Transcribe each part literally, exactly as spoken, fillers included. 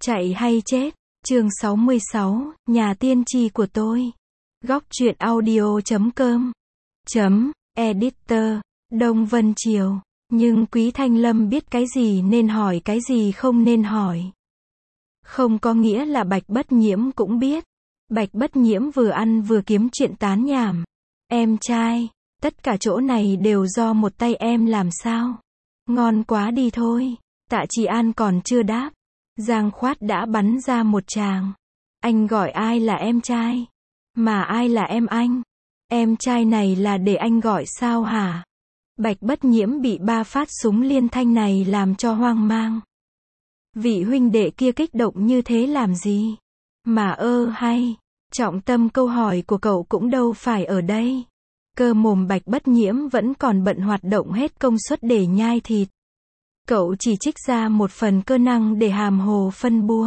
Chạy hay chết, chương sáu mươi sáu, nhà tiên tri của tôi. Góc truyện audio chấm com. Chấm, editor, Đông Vân Triều. Nhưng Quý Thanh Lâm biết cái gì nên hỏi cái gì không nên hỏi. Không có nghĩa là Bạch Bất Nhiễm cũng biết. Bạch Bất Nhiễm vừa ăn vừa kiếm chuyện tán nhảm. Em trai, tất cả chỗ này đều do một tay em làm sao? Ngon quá đi thôi. Tạ Trì An còn chưa đáp. Giang Khoát đã bắn ra một tràng. Anh gọi ai là em trai? Mà ai là em anh? Em trai này là để anh gọi sao hả? Bạch Bất Nhiễm bị ba phát súng liên thanh này làm cho hoang mang. Vị huynh đệ kia kích động như thế làm gì? Mà ơ hay, trọng tâm câu hỏi của cậu cũng đâu phải ở đây. Cơ mồm Bạch Bất Nhiễm vẫn còn bận hoạt động hết công suất để nhai thịt. Cậu chỉ trích ra một phần cơ năng để hàm hồ phân bua.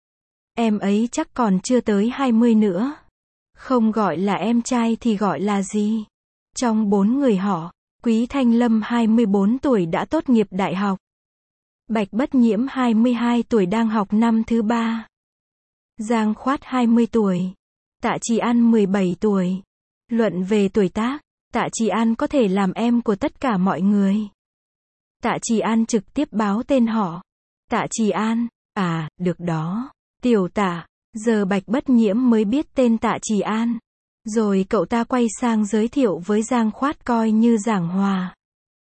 Em ấy chắc còn chưa tới hai mươi nữa. Không gọi là em trai thì gọi là gì? Trong bốn người họ, Quý Thanh Lâm hai mươi bốn tuổi đã tốt nghiệp đại học. Bạch Bất Nhiễm hai mươi hai tuổi đang học năm thứ ba. Giang Khoát hai mươi tuổi. Tạ Trì An mười bảy tuổi. Luận về tuổi tác, Tạ Trì An có thể làm em của tất cả mọi người. Tạ Trì An trực tiếp báo tên họ. Tạ Trì An, à, được đó. Tiểu Tạ, giờ Bạch Bất Nhiễm mới biết tên Tạ Trì An. Rồi cậu ta quay sang giới thiệu với Giang Khoát coi như giảng hòa.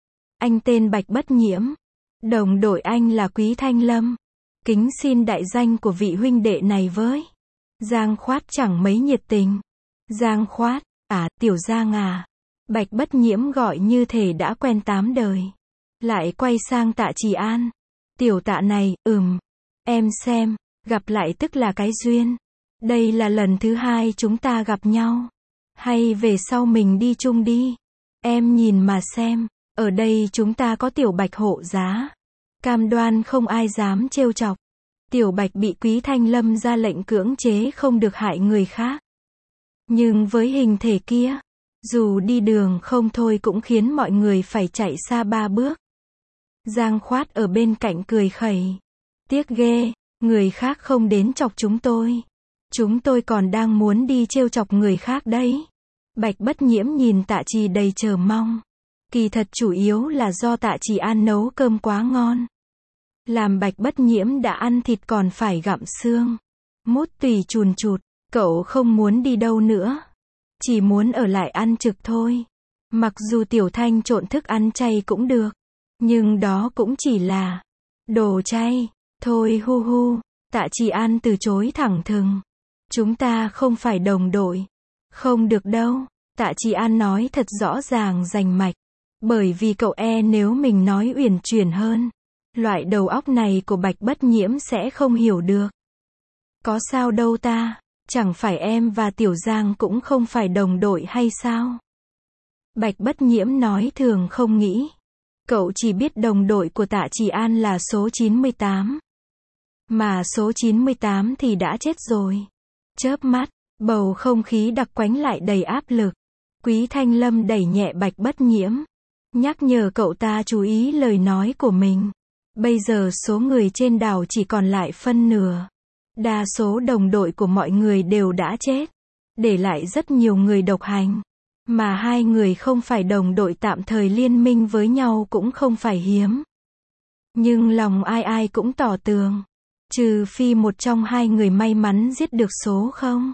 Anh tên Bạch Bất Nhiễm. Đồng đội anh là Quý Thanh Lâm. Kính xin đại danh của vị huynh đệ này với. Giang Khoát chẳng mấy nhiệt tình. Giang Khoát, à, Tiểu Giang à. Bạch Bất Nhiễm gọi như thể đã quen tám đời. Lại quay sang Tạ Trì An. Tiểu Tạ này, ừm. Em xem, gặp lại tức là cái duyên. Đây là lần thứ hai chúng ta gặp nhau. Hay về sau mình đi chung đi. Em nhìn mà xem, ở đây chúng ta có Tiểu Bạch hộ giá. Cam đoan không ai dám trêu chọc. Tiểu Bạch bị Quý Thanh Lâm ra lệnh cưỡng chế không được hại người khác. Nhưng với hình thể kia, dù đi đường không thôi cũng khiến mọi người phải chạy xa ba bước. Giang Khoát ở bên cạnh cười khẩy. Tiếc ghê, người khác không đến chọc chúng tôi. Chúng tôi còn đang muốn đi trêu chọc người khác đấy. Bạch Bất Nhiễm nhìn Tạ Trì đầy chờ mong. Kỳ thật chủ yếu là do Tạ Trì An nấu cơm quá ngon. Làm Bạch Bất Nhiễm đã ăn thịt còn phải gặm xương. Mút tùy chùn chụt, cậu không muốn đi đâu nữa. Chỉ muốn ở lại ăn trực thôi. Mặc dù Tiểu Thanh trộn thức ăn chay cũng được. Nhưng đó cũng chỉ là đồ chay. Thôi hu hu, Tạ Trì An từ chối thẳng thừng. Chúng ta không phải đồng đội. Không được đâu, Tạ Trì An nói thật rõ ràng rành mạch. Bởi vì cậu e nếu mình nói uyển chuyển hơn, loại đầu óc này của Bạch Bất Nhiễm sẽ không hiểu được. Có sao đâu ta, chẳng phải em và Tiểu Giang cũng không phải đồng đội hay sao? Bạch Bất Nhiễm nói thường không nghĩ. Cậu chỉ biết đồng đội của Tạ Trì An là số chín mươi tám. Mà số chín mươi tám thì đã chết rồi. Chớp mắt, bầu không khí đặc quánh lại đầy áp lực. Quý Thanh Lâm đẩy nhẹ Bạch Bất Nhiễm. Nhắc nhở cậu ta chú ý lời nói của mình. Bây giờ số người trên đảo chỉ còn lại phân nửa. Đa số đồng đội của mọi người đều đã chết. Để lại rất nhiều người độc hành. Mà hai người không phải đồng đội tạm thời liên minh với nhau cũng không phải hiếm. Nhưng lòng ai ai cũng tỏ tường. Trừ phi một trong hai người may mắn giết được số không.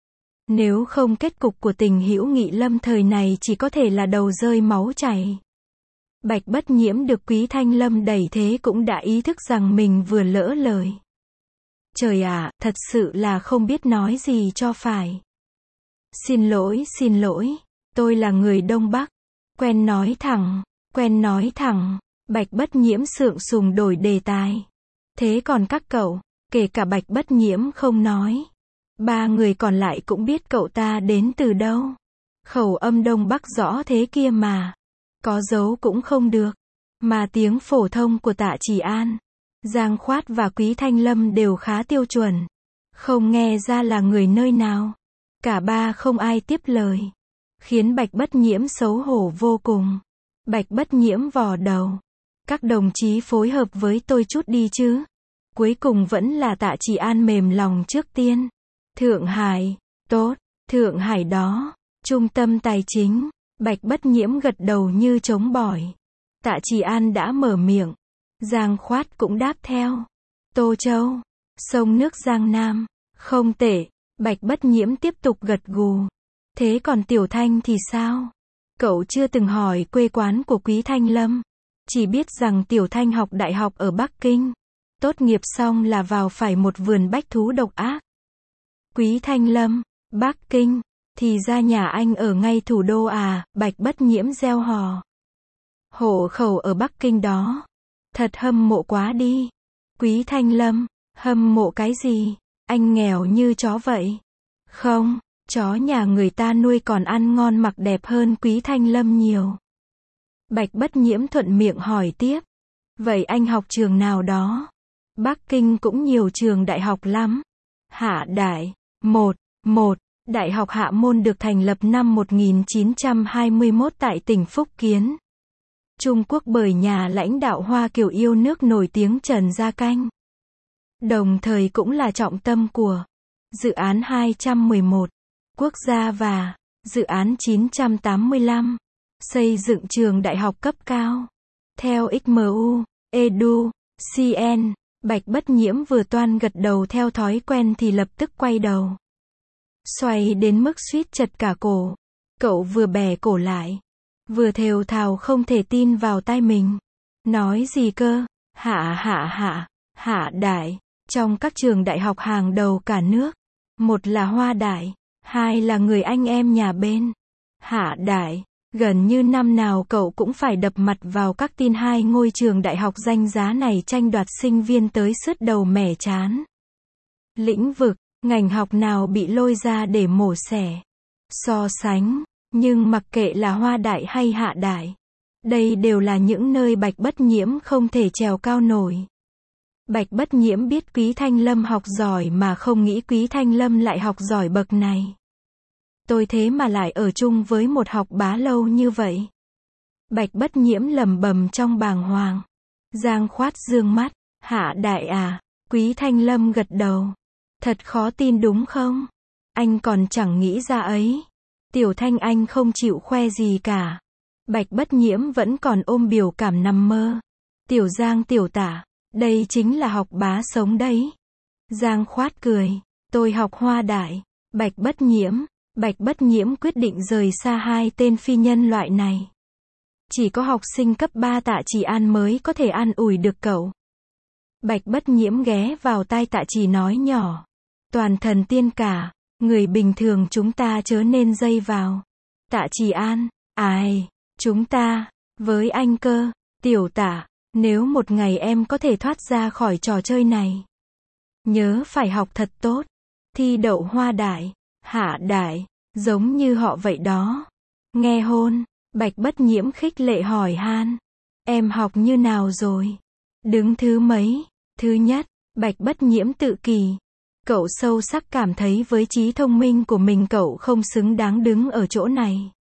Nếu không kết cục của tình hữu nghị lâm thời này chỉ có thể là đầu rơi máu chảy. Bạch Bất Nhiễm được Quý Thanh Lâm đẩy thế cũng đã ý thức rằng mình vừa lỡ lời. Trời ạ, thật sự là không biết nói gì cho phải. Xin lỗi, xin lỗi. Tôi là người Đông Bắc. Quen nói thẳng, quen nói thẳng. Bạch Bất Nhiễm sượng sùng đổi đề tài. Thế còn các cậu, kể cả Bạch Bất Nhiễm không nói. Ba người còn lại cũng biết cậu ta đến từ đâu. Khẩu âm Đông Bắc rõ thế kia mà. Có giấu cũng không được. Mà tiếng phổ thông của Tạ Trì An, Giang Khoát và Quý Thanh Lâm đều khá tiêu chuẩn. Không nghe ra là người nơi nào. Cả ba không ai tiếp lời. Khiến Bạch Bất Nhiễm xấu hổ vô cùng. Bạch Bất Nhiễm vò đầu. Các đồng chí phối hợp với tôi chút đi chứ. cuối cùng vẫn là Tạ Chỉ An mềm lòng trước tiên. Thượng Hải, tốt, Thượng Hải đó, trung tâm tài chính, Bạch Bất Nhiễm gật đầu như trống bỏi. Tạ Chỉ An đã mở miệng, Giang Khoát cũng đáp theo. Tô Châu, sông nước Giang Nam, không tệ, Bạch Bất Nhiễm tiếp tục gật gù. Thế còn Tiểu Thanh thì sao? Cậu chưa từng hỏi quê quán của Quý Thanh Lâm, chỉ biết rằng Tiểu Thanh học đại học ở Bắc Kinh, tốt nghiệp xong là vào phải một vườn bách thú độc ác. Quý Thanh Lâm, Bắc Kinh, thì ra nhà anh ở ngay thủ đô à? Bạch Bất Nhiễm reo hò. Hộ khẩu ở Bắc Kinh đó. Thật hâm mộ quá đi. Quý Thanh Lâm, hâm mộ cái gì? Anh nghèo như chó vậy. Không, chó nhà người ta nuôi còn ăn ngon mặc đẹp hơn Quý Thanh Lâm nhiều. Bạch Bất Nhiễm thuận miệng hỏi tiếp. Vậy anh học trường nào đó? Bắc Kinh cũng nhiều trường đại học lắm. Hạ Đại, một, một, Đại học Hạ Môn được thành lập năm một nghìn chín trăm hai mươi mốt tại tỉnh Phúc Kiến, Trung Quốc bởi nhà lãnh đạo Hoa Kiều yêu nước nổi tiếng Trần Gia Canh. Đồng thời cũng là trọng tâm của dự án hai trăm mười một, quốc gia và dự án chín trăm tám mươi lăm, xây dựng trường đại học cấp cao. Theo ích em u, Edu, xê en, Bạch Bất Nhiễm vừa toan gật đầu theo thói quen thì lập tức quay đầu. Xoay đến mức suýt chật cả cổ. Cậu vừa bẻ cổ lại, vừa thều thào không thể tin vào tai mình. Nói gì cơ? Hạ hạ hạ, Hạ Đại, trong các trường đại học hàng đầu cả nước. Một là Hoa Đại, hai là người anh em nhà bên. Hạ Đại, gần như năm nào cậu cũng phải đập mặt vào các tin hai ngôi trường đại học danh giá này tranh đoạt sinh viên tới sứt đầu mẻ chán. Lĩnh vực, ngành học nào bị lôi ra để mổ xẻ, so sánh, nhưng mặc kệ là Hoa Đại hay Hạ Đại, đây đều là những nơi Bạch Bất Nhiễm không thể trèo cao nổi. Bạch Bất Nhiễm biết Quý Thanh Lâm học giỏi mà không nghĩ Quý Thanh Lâm lại học giỏi bậc này. Tôi thế mà lại ở chung với một học bá lâu như vậy. Bạch Bất Nhiễm lẩm bẩm trong bàng hoàng. Giang Khoát dương mắt, Hạ Đại à? Quý Thanh Lâm gật đầu. Thật khó tin đúng không? Anh còn chẳng nghĩ ra ấy. Tiểu Thanh anh không chịu khoe gì cả. Bạch Bất Nhiễm vẫn còn ôm biểu cảm nằm mơ. Tiểu Giang tiểu Tả, đây chính là học bá sống đấy. Giang Khoát cười, tôi học Hoa Đại. Bạch Bất Nhiễm, Bạch Bất Nhiễm quyết định rời xa hai tên phi nhân loại này. Chỉ có học sinh cấp ba Tạ Chỉ An mới có thể an ủi được cậu. Bạch Bất Nhiễm ghé vào tai Tạ Chỉ nói nhỏ. Toàn thần tiên cả, người bình thường chúng ta chớ nên dây vào. Tạ Chỉ An, ai, chúng ta, với anh cơ, tiểu Tả, nếu một ngày em có thể thoát ra khỏi trò chơi này, nhớ phải học thật tốt, thi đậu Hoa Đại, Hạ Đại, giống như họ vậy đó. Nghe hôn, Bạch Bất Nhiễm khích lệ hỏi han, em học như nào rồi? Đứng thứ mấy? Thứ nhất, Bạch Bất Nhiễm tự kỷ. Cậu sâu sắc cảm thấy với trí thông minh của mình cậu không xứng đáng đứng ở chỗ này.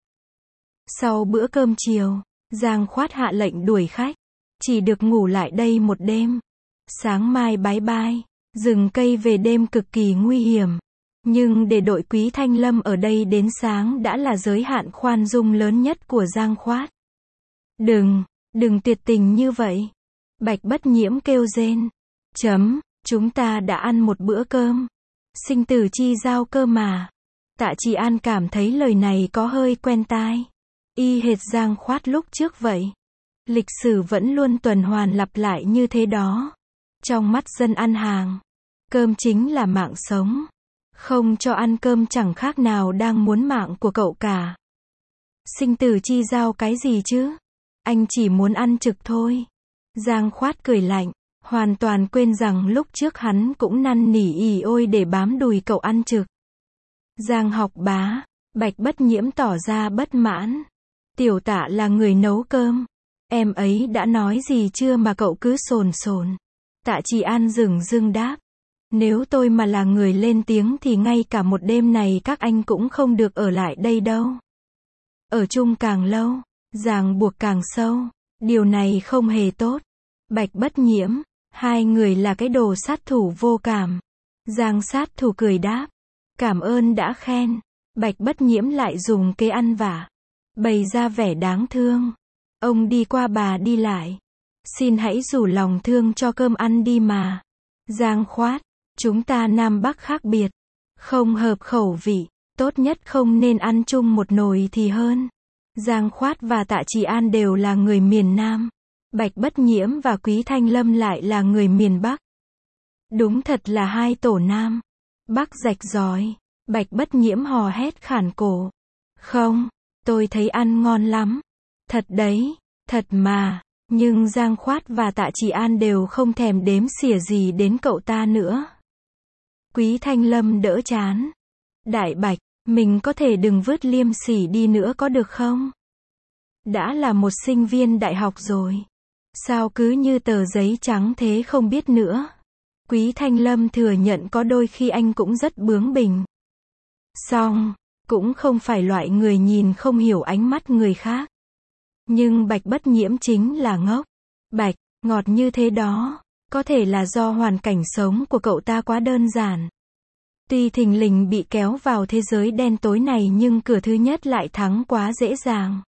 Sau bữa cơm chiều, Giang Khoát hạ lệnh đuổi khách. Chỉ được ngủ lại đây một đêm. Sáng mai bái bai. Rừng cây về đêm cực kỳ nguy hiểm. Nhưng để đội Quý Thanh Lâm ở đây đến sáng đã là giới hạn khoan dung lớn nhất của Giang Khoát. Đừng, đừng tuyệt tình như vậy. Bạch Bất Nhiễm kêu rên. Chấm, chúng ta đã ăn một bữa cơm. Sinh tử chi giao cơ mà. Tạ Chỉ An cảm thấy lời này có hơi quen tai. Y hệt Giang Khoát lúc trước vậy. Lịch sử vẫn luôn tuần hoàn lặp lại như thế đó. Trong mắt dân ăn hàng, cơm chính là mạng sống. Không cho ăn cơm chẳng khác nào đang muốn mạng của cậu cả. Sinh tử chi giao cái gì chứ? Anh chỉ muốn ăn trực thôi. Giang Khoát cười lạnh, hoàn toàn quên rằng lúc trước hắn cũng năn nỉ ỉ ôi để bám đùi cậu ăn trực. Giang học bá, Bạch Bất Nhiễm tỏ ra bất mãn. Tiểu Tạ là người nấu cơm. Em ấy đã nói gì chưa mà cậu cứ sồn sồn. Tạ Chỉ An dửng dưng đáp. Nếu tôi mà là người lên tiếng thì ngay cả một đêm này các anh cũng không được ở lại đây đâu. Ở chung càng lâu, ràng buộc càng sâu. Điều này không hề tốt. Bạch Bất Nhiễm, Hai người là cái đồ sát thủ vô cảm. Giang sát thủ cười đáp. Cảm ơn đã khen. Bạch Bất Nhiễm lại dùng kế ăn vạ. Bày ra vẻ đáng thương. Ông đi qua bà đi lại. Xin hãy rủ lòng thương cho cơm ăn đi mà. Giang Khoát. Chúng ta Nam Bắc khác biệt. Không hợp khẩu vị. Tốt nhất không nên ăn chung một nồi thì hơn. Giang Khoát và Tạ Trì An đều là người miền Nam. Bạch Bất Nhiễm và Quý Thanh Lâm lại là người miền Bắc. Đúng thật là hai tổ Nam Bắc rạch ròi. Bạch Bất Nhiễm hò hét khản cổ. Không, tôi thấy ăn ngon lắm. Thật đấy, thật mà. Nhưng Giang Khoát và Tạ Trì An đều không thèm đếm xỉa gì đến cậu ta nữa. Quý Thanh Lâm đỡ chán. Đại Bạch, mình có thể đừng vứt liêm sỉ đi nữa có được không? Đã là một sinh viên đại học rồi. Sao cứ như tờ giấy trắng thế không biết nữa? Quý Thanh Lâm thừa nhận có đôi khi anh cũng rất bướng bỉnh. Song, cũng không phải loại người nhìn không hiểu ánh mắt người khác. Nhưng Bạch Bất Nhiễm chính là ngốc. Bạch, ngọt như thế đó. Có thể là do hoàn cảnh sống của cậu ta quá đơn giản. Tuy thình lình bị kéo vào thế giới đen tối này nhưng cửa thứ nhất lại thắng quá dễ dàng.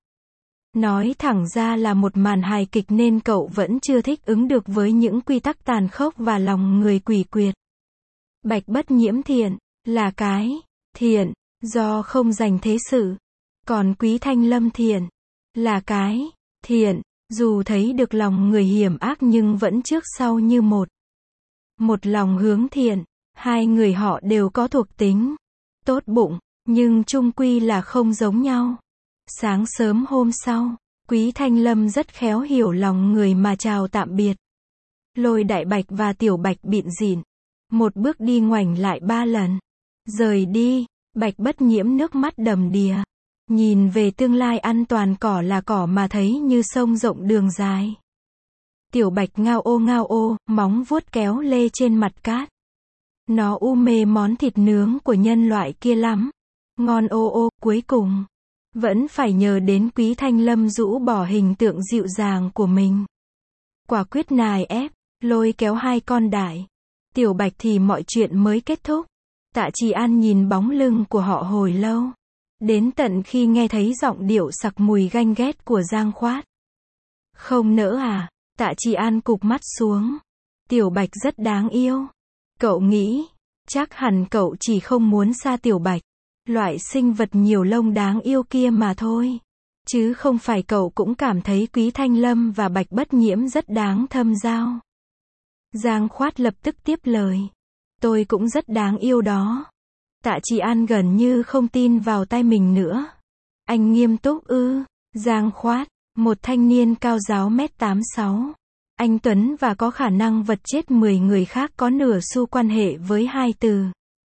Nói thẳng ra là một màn hài kịch nên cậu vẫn chưa thích ứng được với những quy tắc tàn khốc và lòng người quỷ quyệt. Bạch Bất Nhiễm thiện, là cái, thiện, do không dành thế sự. Còn Quý Thanh Lâm thiện, là cái, thiện, dù thấy được lòng người hiểm ác nhưng vẫn trước sau như một. Một lòng hướng thiện, hai người họ đều có thuộc tính tốt bụng, nhưng chung quy là không giống nhau. Sáng sớm hôm sau, Quý Thanh Lâm rất khéo hiểu lòng người mà chào tạm biệt. Lôi Đại Bạch và Tiểu Bạch bịn rỉn. Một bước đi ngoảnh lại ba lần. Rời đi, Bạch Bất Nhiễm nước mắt đầm đìa. Nhìn về tương lai an toàn cỏ là cỏ mà thấy như sông rộng đường dài. Tiểu Bạch ngao ô ngao ô, móng vuốt kéo lê trên mặt cát. Nó u mê món thịt nướng của nhân loại kia lắm. Ngon ô ô, cuối cùng. Vẫn phải nhờ đến Quý Thanh Lâm rũ bỏ hình tượng dịu dàng của mình. Quả quyết nài ép, lôi kéo hai con đại. Tiểu Bạch thì mọi chuyện mới kết thúc. Tạ Trì An nhìn bóng lưng của họ hồi lâu. Đến tận khi nghe thấy giọng điệu sặc mùi ganh ghét của Giang Khoát. Không nỡ à? Tạ Trì An cụp mắt xuống. Tiểu Bạch rất đáng yêu. Cậu nghĩ, chắc hẳn cậu chỉ không muốn xa Tiểu Bạch. Loại sinh vật nhiều lông đáng yêu kia mà thôi. Chứ không phải cậu cũng cảm thấy Quý Thanh Lâm và Bạch Bất Nhiễm rất đáng thâm giao. Giang Khoát lập tức tiếp lời. Tôi cũng rất đáng yêu đó. Tạ Trì An gần như không tin vào tai mình nữa. Anh nghiêm túc ư? Giang Khoát, một thanh niên cao giáo mét tám sáu. Anh tuấn và có khả năng vật chết mười người khác có nửa xu quan hệ với hai từ.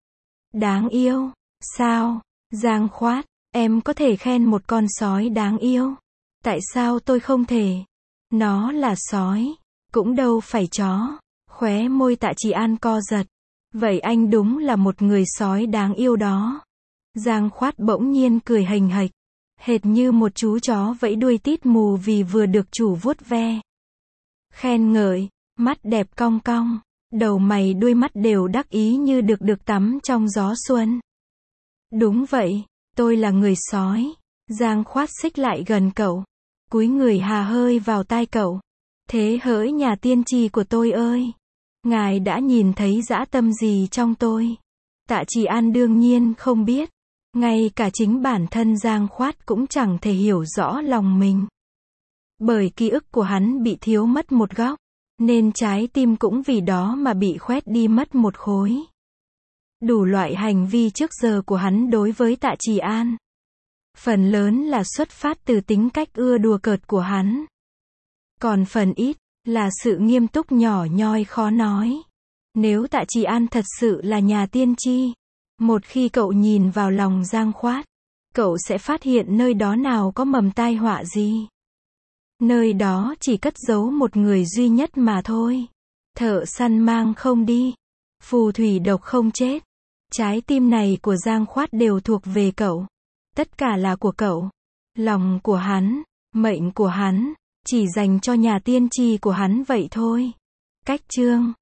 Đáng yêu. Sao? Giang Khoát, em có thể khen một con sói đáng yêu. Tại sao tôi không thể? Nó là sói, cũng đâu phải chó. Khóe môi Tạ Trì An co giật. Vậy anh đúng là một người sói đáng yêu đó. Giang Khoát bỗng nhiên cười hềnh hệch, hệt như một chú chó vẫy đuôi tít mù vì vừa được chủ vuốt ve. Khen ngợi, mắt đẹp cong cong, đầu mày đuôi mắt đều đắc ý như được được tắm trong gió xuân. Đúng vậy, tôi là người sói. Giang Khoát xích lại gần cậu, cúi người hà hơi vào tai cậu. Thế hỡi nhà tiên tri của tôi ơi, ngài đã nhìn thấy dã tâm gì trong tôi? Tạ Trì An đương nhiên không biết. Ngay cả chính bản thân Giang Khoát cũng chẳng thể hiểu rõ lòng mình. Bởi ký ức của hắn bị thiếu mất một góc, nên trái tim cũng vì đó mà bị khoét đi mất một khối. Đủ loại hành vi trước giờ của hắn đối với Tạ Trì An, phần lớn là xuất phát từ tính cách ưa đùa cợt của hắn. Còn phần ít, là sự nghiêm túc nhỏ nhoi khó nói. Nếu Tạ Trì An thật sự là nhà tiên tri, một khi cậu nhìn vào lòng Giang Khoát, cậu sẽ phát hiện nơi đó nào có mầm tai họa gì. Nơi đó chỉ cất giấu một người duy nhất mà thôi. Thợ săn mang không đi, phù thủy độc không chết. Trái tim này của Giang Khoát đều thuộc về cậu. Tất cả là của cậu. Lòng của hắn, mệnh của hắn, chỉ dành cho nhà tiên tri của hắn vậy thôi. Cách chương